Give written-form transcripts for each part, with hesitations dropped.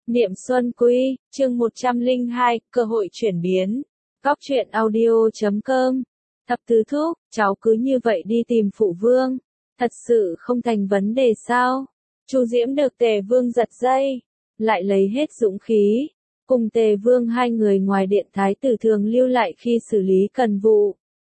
Niệm Xuân Quy, chương 102, cơ hội chuyển biến. Góc truyện audio.com. Thập tứ thúc, cháu cứ như vậy đi tìm phụ vương. Thật sự không thành vấn đề sao? Chu Diễm được Tề Vương giật dây, lại lấy hết dũng khí. Cùng Tề Vương hai người ngoài điện thái tử thường lưu lại khi xử lý cần vụ.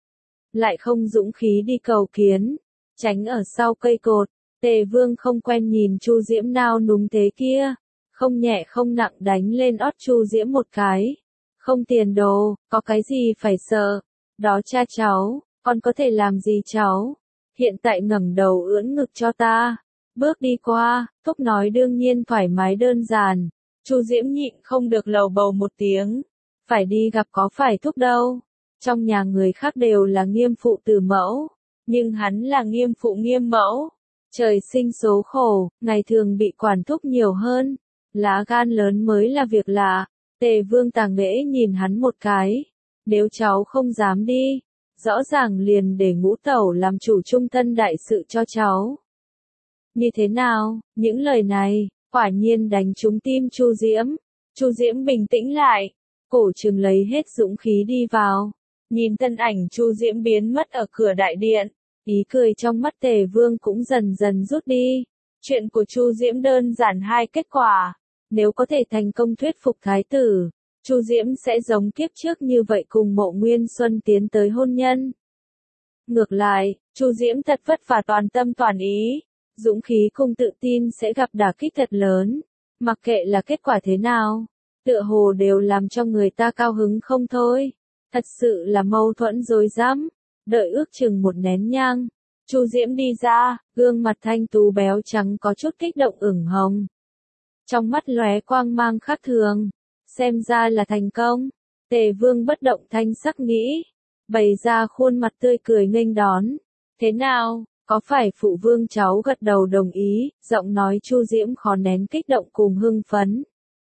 Lại không dũng khí đi cầu kiến, tránh ở sau cây cột. Tề Vương không quen nhìn Chu Diễm nao núng thế kia. Không nhẹ không nặng đánh lên ót Chu Diễm một cái. Không tiền đồ, có cái gì phải sợ. Đó cha cháu, con có thể làm gì cháu? Hiện tại ngẩng đầu ưỡn ngực cho ta. Bước đi qua, thúc nói đương nhiên thoải mái đơn giản. Chu Diễm nhịn không được lầu bầu một tiếng. Phải đi gặp có phải thúc đâu. Trong nhà người khác đều là nghiêm phụ tử mẫu. Nhưng hắn là nghiêm phụ nghiêm mẫu. Trời sinh số khổ, ngày thường bị quản thúc nhiều hơn. Lá gan lớn mới là việc lạ. Tề Vương Tàng Nghễ nhìn hắn một cái. Nếu cháu không dám đi, rõ ràng liền để Ngũ Tẩu làm chủ trung thân đại sự cho cháu. Như thế nào, những lời này, quả nhiên đánh trúng tim Chu Diễm. Chu Diễm bình tĩnh lại, cổ trừng lấy hết dũng khí đi vào. Nhìn thân ảnh Chu Diễm biến mất ở cửa đại điện, ý cười trong mắt Tề Vương cũng dần dần rút đi. Chuyện của Chu Diễm đơn giản hai kết quả. Nếu có thể thành công thuyết phục thái tử, Chu Diễm sẽ giống kiếp trước như vậy cùng Mộ Nguyên Xuân tiến tới hôn nhân. Ngược lại, Chu Diễm thật vất vả toàn tâm toàn ý, dũng khí cùng tự tin sẽ gặp đả kích thật lớn. Mặc kệ là kết quả thế nào, tựa hồ đều làm cho người ta cao hứng không thôi. Thật sự là mâu thuẫn rối rắm. Đợi ước chừng một nén nhang, Chu Diễm đi ra, gương mặt thanh tú béo trắng có chút kích động ửng hồng. Trong mắt lóe quang mang khác thường, xem ra là thành công. Tề Vương bất động thanh sắc nghĩ, bày ra khuôn mặt tươi cười nghênh đón. Thế nào, có phải phụ vương cháu gật đầu đồng ý? Giọng nói Chu Diễm khó nén kích động cùng hưng phấn.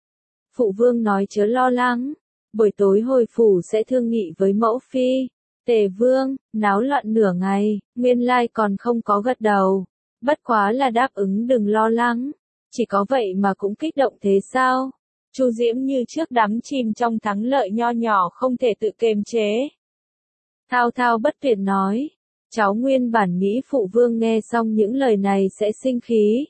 Phụ vương nói chớ lo lắng, buổi tối hồi phủ sẽ thương nghị với mẫu phi. Tề Vương, náo loạn nửa ngày, nguyên lai còn không có gật đầu. Bất quá là đáp ứng đừng lo lắng. Chỉ có vậy mà cũng kích động thế sao? Chu Diễm như trước đắm chìm trong thắng lợi nho nhỏ không thể tự kiềm chế. Thao thao bất tuyệt nói, cháu nguyên bản nghĩ phụ vương nghe xong những lời này sẽ sinh khí.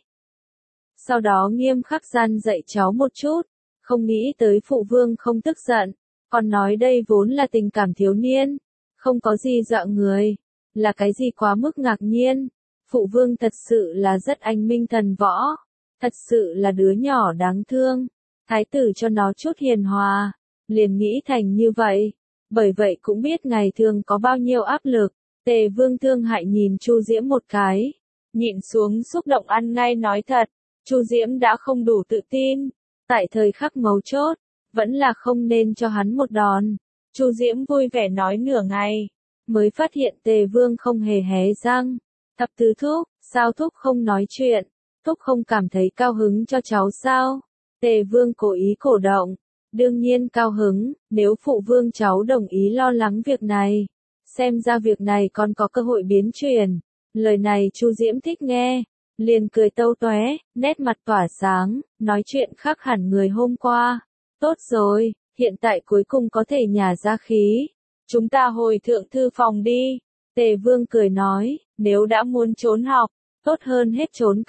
Sau đó nghiêm khắc gian dạy cháu một chút, không nghĩ tới phụ vương không tức giận, còn nói đây vốn là tình cảm thiếu niên, không có gì dọa người, là cái gì quá mức ngạc nhiên. Phụ vương thật sự là rất anh minh thần võ. Thật sự là đứa nhỏ đáng thương, thái tử cho nó chút hiền hòa, liền nghĩ thành như vậy, bởi vậy cũng biết ngày thường có bao nhiêu áp lực. Tề Vương thương hại nhìn Chu Diễm một cái, nhịn xuống xúc động ăn ngay nói thật, Chu Diễm đã không đủ tự tin, tại thời khắc mấu chốt, vẫn là không nên cho hắn một đòn. Chu Diễm vui vẻ nói nửa ngày, mới phát hiện Tề Vương không hề hé răng. Thập tứ thúc, sao thúc không nói chuyện? Thúc không cảm thấy cao hứng cho cháu sao? Tề Vương cố ý cổ động. Đương nhiên cao hứng, nếu phụ vương cháu đồng ý lo lắng việc này. Xem ra việc này còn có cơ hội biến chuyển. Lời này Chu Diễm thích nghe. Liền cười tâu tóe, nét mặt tỏa sáng, nói chuyện khác hẳn người hôm qua. Tốt rồi, hiện tại cuối cùng có thể nhả ra khí. Chúng ta hồi thượng thư phòng đi. Tề Vương cười nói, nếu đã muốn trốn học, tốt hơn hết trốn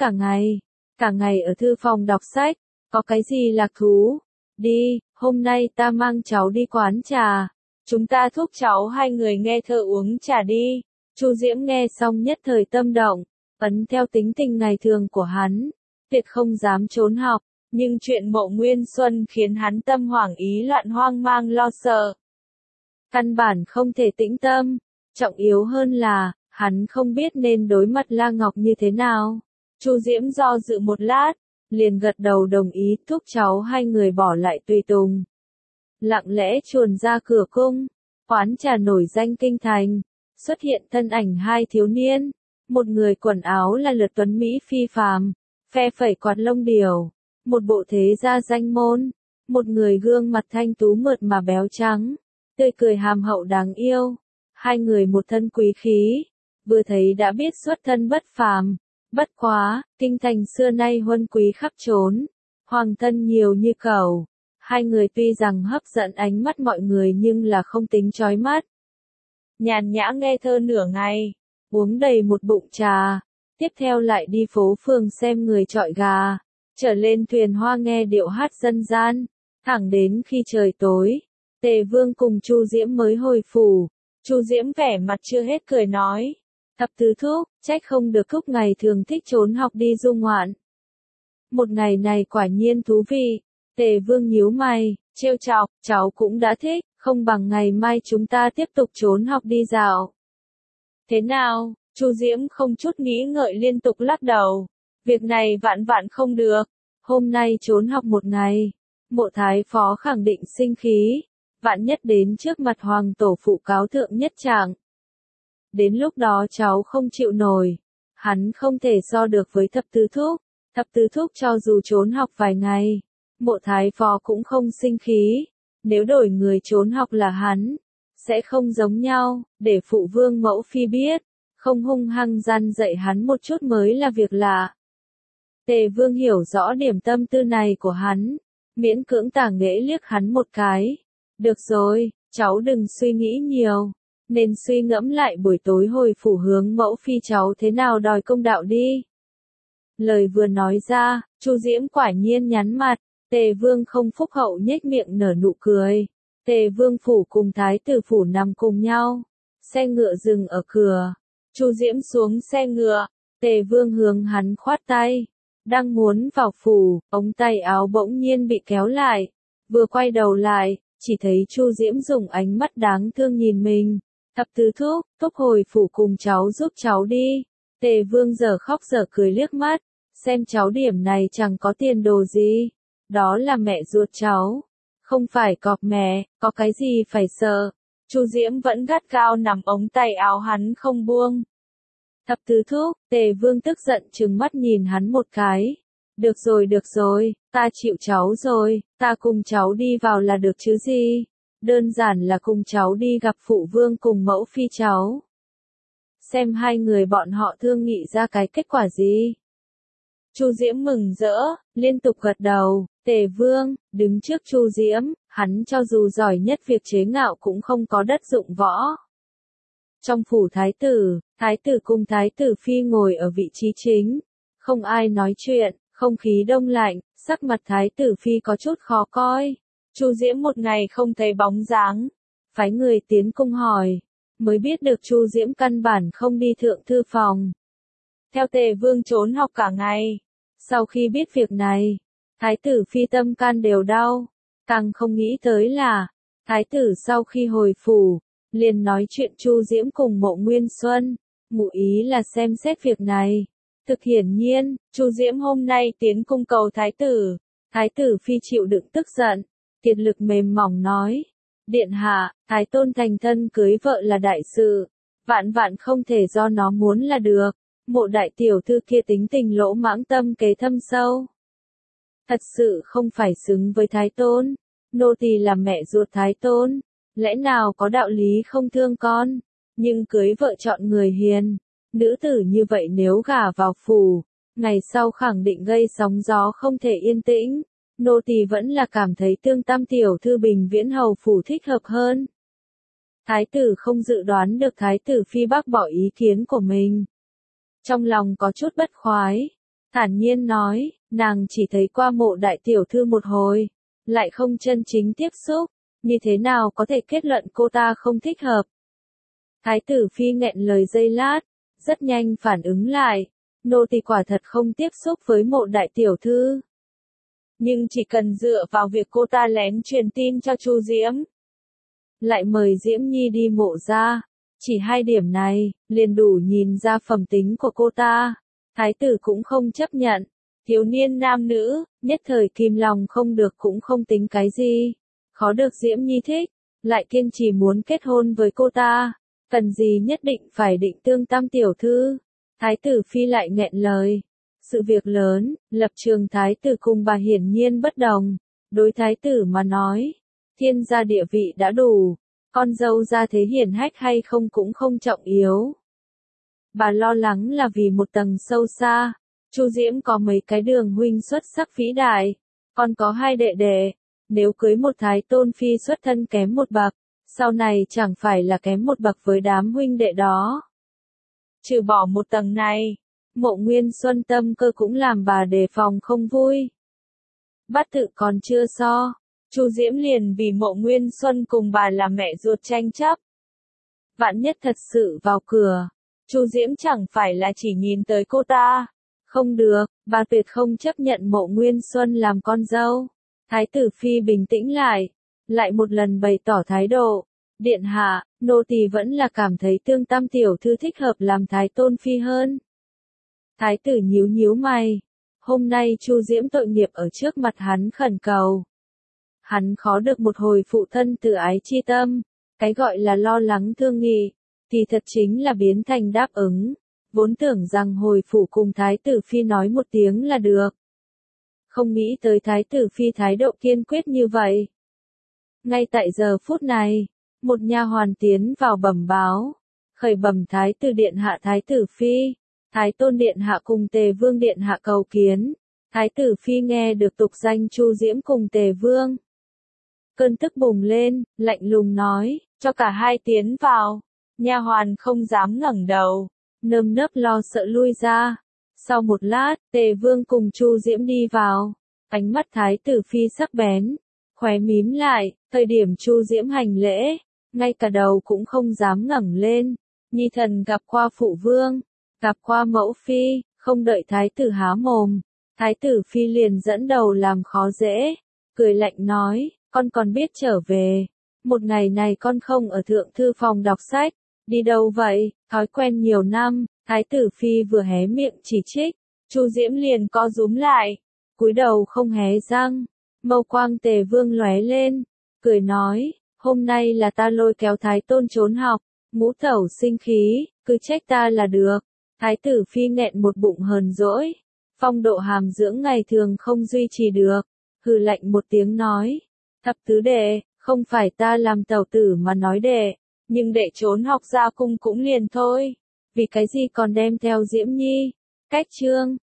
cả ngày ở thư phòng đọc sách, có cái gì lạc thú. Đi, hôm nay ta mang cháu đi quán trà, chúng ta thúc cháu hai người nghe thơ uống trà đi. Chu Diễm nghe xong nhất thời tâm động, ấn theo tính tình ngày thường của hắn, tuyệt không dám trốn học, nhưng chuyện Mộ Nguyên Xuân khiến hắn tâm hoảng ý loạn hoang mang lo sợ. Căn bản không thể tĩnh tâm, trọng yếu hơn là, hắn không biết nên đối mặt La Ngọc như thế nào. Chu Diễm do dự một lát, liền gật đầu đồng ý thúc cháu hai người bỏ lại tùy tùng. Lặng lẽ chuồn ra cửa cung, quán trà nổi danh kinh thành, xuất hiện thân ảnh hai thiếu niên. Một người quần áo là lượt tuấn Mỹ phi phàm, phe phẩy quạt lông điểu, một bộ thế gia danh môn. Một người gương mặt thanh tú mượt mà béo trắng, tươi cười hàm hậu đáng yêu. Hai người một thân quý khí, vừa thấy đã biết xuất thân bất phàm. Bất quá, kinh thành xưa nay huân quý khắp trốn, Hoàng thân nhiều như cầu. Hai người tuy rằng hấp dẫn ánh mắt mọi người nhưng là không tính chói mắt. Nhàn nhã nghe thơ nửa ngày, uống đầy một bụng trà, tiếp theo lại đi phố phường xem người chọi gà, trở lên thuyền hoa nghe điệu hát dân gian, thẳng đến khi trời tối, Tề Vương cùng Chu Diễm mới hồi phủ. Chu Diễm vẻ mặt chưa hết cười nói, thập tứ thúc, trách không được thúc ngày thường thích trốn học đi du ngoạn. Một ngày này quả nhiên thú vị. Tề Vương nhíu mày, trêu chọc, cháu cũng đã thích, không bằng ngày mai chúng ta tiếp tục trốn học đi dạo. Thế nào? Chu Diễm không chút nghĩ ngợi liên tục lắc đầu. Việc này vạn vạn không được. Hôm nay trốn học một ngày. Mộ Thái Phó khẳng định sinh khí. Vạn nhất đến trước mặt Hoàng tổ phụ cáo thượng nhất trạng. Đến lúc đó cháu không chịu nổi. Hắn không thể so được với thập tứ thúc. Thập tứ thúc cho dù trốn học vài ngày. Mộ Thái Phó cũng không sinh khí. Nếu đổi người trốn học là hắn. Sẽ không giống nhau, để phụ vương mẫu phi biết. Không hung hăng gian dạy hắn một chút mới là việc lạ. Tề Vương hiểu rõ điểm tâm tư này của hắn. Miễn cưỡng tả nghễ liếc hắn một cái. Được rồi, cháu đừng suy nghĩ nhiều. Nên suy ngẫm lại buổi tối hồi phủ hướng mẫu phi cháu thế nào đòi công đạo đi. Lời vừa nói ra, Chu Diễm quả nhiên nhắn mặt. Tề Vương không phúc hậu nhếch miệng nở nụ cười. Tề Vương phủ cùng Thái tử phủ nằm cùng nhau. Xe ngựa dừng ở cửa. Chu Diễm xuống xe ngựa. Tề Vương hướng hắn khoát tay. Đang muốn vào phủ, ống tay áo bỗng nhiên bị kéo lại. Vừa quay đầu lại, chỉ thấy Chu Diễm dùng ánh mắt đáng thương nhìn mình. Thập tứ thúc, thúc hồi phủ cùng cháu giúp cháu đi. Tề Vương giờ khóc giờ cười liếc mắt. Xem cháu điểm này chẳng có tiền đồ gì. Đó là mẹ ruột cháu. Không phải cọp mẹ, có cái gì phải sợ. Chu Diễm vẫn gắt gao nằm ống tay áo hắn không buông. Thập tứ thúc, Tề Vương tức giận trừng mắt nhìn hắn một cái. Được rồi, ta chịu cháu rồi, ta cùng cháu đi vào là được chứ gì. Đơn giản là cùng cháu đi gặp phụ vương cùng mẫu phi cháu. Xem hai người bọn họ thương nghị ra cái kết quả gì. Chu Diễm mừng rỡ, liên tục gật đầu. Tề Vương, đứng trước Chu Diễm, hắn cho dù giỏi nhất việc chế ngạo cũng không có đất dụng võ. Trong phủ thái tử cùng thái tử phi ngồi ở vị trí chính. Không ai nói chuyện, không khí đông lạnh, sắc mặt thái tử phi có chút khó coi. Chu Diễm một ngày không thấy bóng dáng. Phái người tiến cung hỏi, mới biết được Chu Diễm căn bản không đi thượng thư phòng. Theo Tề Vương trốn học cả ngày. Sau khi biết việc này, thái tử phi tâm can đều đau. Càng không nghĩ tới là, thái tử sau khi hồi phủ, liền nói chuyện Chu Diễm cùng Mộ Nguyên Xuân, ngụ ý là xem xét việc này. Thực hiển nhiên, Chu Diễm hôm nay tiến cung cầu thái tử phi chịu đựng tức giận, kiệt lực mềm mỏng nói, điện hạ, thái tôn thành thân cưới vợ là đại sự, vạn vạn không thể do nó muốn là được. Mộ đại tiểu thư kia tính tình lỗ mãng tâm kế thâm sâu. Thật sự không phải xứng với thái tôn. Nô tỳ là mẹ ruột thái tôn. Lẽ nào có đạo lý không thương con. Nhưng cưới vợ chọn người hiền. Nữ tử như vậy nếu gả vào phủ. Ngày sau khẳng định gây sóng gió không thể yên tĩnh. Nô tỳ vẫn là cảm thấy Tương Tam tiểu thư Bình Viễn hầu phủ thích hợp hơn. Thái tử không dự đoán được thái tử phi bác bỏ ý kiến của mình. Trong lòng có chút bất khoái, thản nhiên nói, nàng chỉ thấy qua Mộ đại tiểu thư một hồi, lại không chân chính tiếp xúc, như thế nào có thể kết luận cô ta không thích hợp. Thái tử phi nghẹn lời giây lát, rất nhanh phản ứng lại, nô tỳ quả thật không tiếp xúc với Mộ đại tiểu thư. Nhưng chỉ cần dựa vào việc cô ta lén truyền tin cho Chu Diễm, lại mời Diễm Nhi đi mộ ra. Chỉ hai điểm này, liền đủ nhìn ra phẩm tính của cô ta. Thái tử cũng không chấp nhận. Thiếu niên nam nữ, nhất thời kìm lòng không được cũng không tính cái gì. Khó được Diễm Nhi thích, lại kiên trì muốn kết hôn với cô ta. Cần gì nhất định phải định Tương Tam tiểu thư. Thái tử phi lại nghẹn lời. Sự việc lớn, lập trường thái tử cùng bà hiển nhiên bất đồng. Đối thái tử mà nói, thiên gia địa vị đã đủ. Con dâu ra thế hiển hách hay không cũng không trọng yếu. Bà lo lắng là vì một tầng sâu xa, Chu Diễm có mấy cái đường huynh xuất sắc vĩ đại, Con có hai đệ đệ, nếu cưới một thái tôn phi xuất thân kém một bậc, sau này chẳng phải là kém một bậc với đám huynh đệ đó. Trừ bỏ một tầng này, Mộ Nguyên Xuân tâm cơ cũng làm bà đề phòng không vui. Bát tự còn chưa so, Chu Diễm liền vì Mộ Nguyên Xuân cùng bà là mẹ ruột tranh chấp. Vạn nhất thật sự vào cửa, Chu Diễm chẳng phải là chỉ nhìn tới cô ta. Không được, bà tuyệt không chấp nhận Mộ Nguyên Xuân làm con dâu. Thái tử phi bình tĩnh lại một lần bày tỏ thái độ. Điện hạ, nô tỳ vẫn là cảm thấy Tương Tam tiểu thư thích hợp làm thái tôn phi hơn. Thái tử nhíu nhíu mày. Hôm nay Chu Diễm tội nghiệp ở trước mặt hắn khẩn cầu. Hắn khó được một hồi phụ thân từ ái chi tâm. Cái gọi là lo lắng thương nghị, thì thật chính là biến thành đáp ứng. Vốn tưởng rằng hồi phủ cùng thái tử phi nói một tiếng là được. Không nghĩ tới thái tử phi thái độ kiên quyết như vậy. Ngay tại giờ phút này, một nha hoàn tiến vào bẩm báo. Khởi bẩm thái tử điện hạ thái tử phi. Thái tôn điện hạ cùng Tề Vương điện hạ cầu kiến. Thái tử phi nghe được tục danh Chu Diễm cùng Tề Vương. Cơn tức bùng lên, lạnh lùng nói, cho cả hai tiến vào. Nha hoàn không dám ngẩng đầu, nơm nớp lo sợ lui ra. Sau một lát, Tề Vương cùng Chu Diễm đi vào. Ánh mắt thái tử phi sắc bén, khóe mím lại, thời điểm Chu Diễm hành lễ, ngay cả đầu cũng không dám ngẩng lên. Nhi thần gặp qua phụ vương, gặp qua mẫu phi, không đợi thái tử há mồm. Thái tử phi liền dẫn đầu làm khó dễ, cười lạnh nói, con còn biết trở về. Một ngày này con không ở thượng thư phòng đọc sách, đi đâu vậy, thói quen nhiều năm. Thái tử phi vừa hé miệng chỉ trích, Chu Diễm liền co rúm lại, cúi đầu không hé răng. Mâu quang Tề Vương lóe lên, cười nói, hôm nay là ta lôi kéo thái tôn trốn học, ngũ tẩu sinh khí, cứ trách ta là được. Thái tử phi nghẹn một bụng hờn dỗi, phong độ hàm dưỡng ngày thường không duy trì được, hừ lạnh một tiếng nói, thập tứ đệ, không phải ta làm tẩu tử mà nói đệ, nhưng đệ trốn học ra cung cũng liền thôi, vì cái gì còn đem theo Diễm Nhi. Cách chương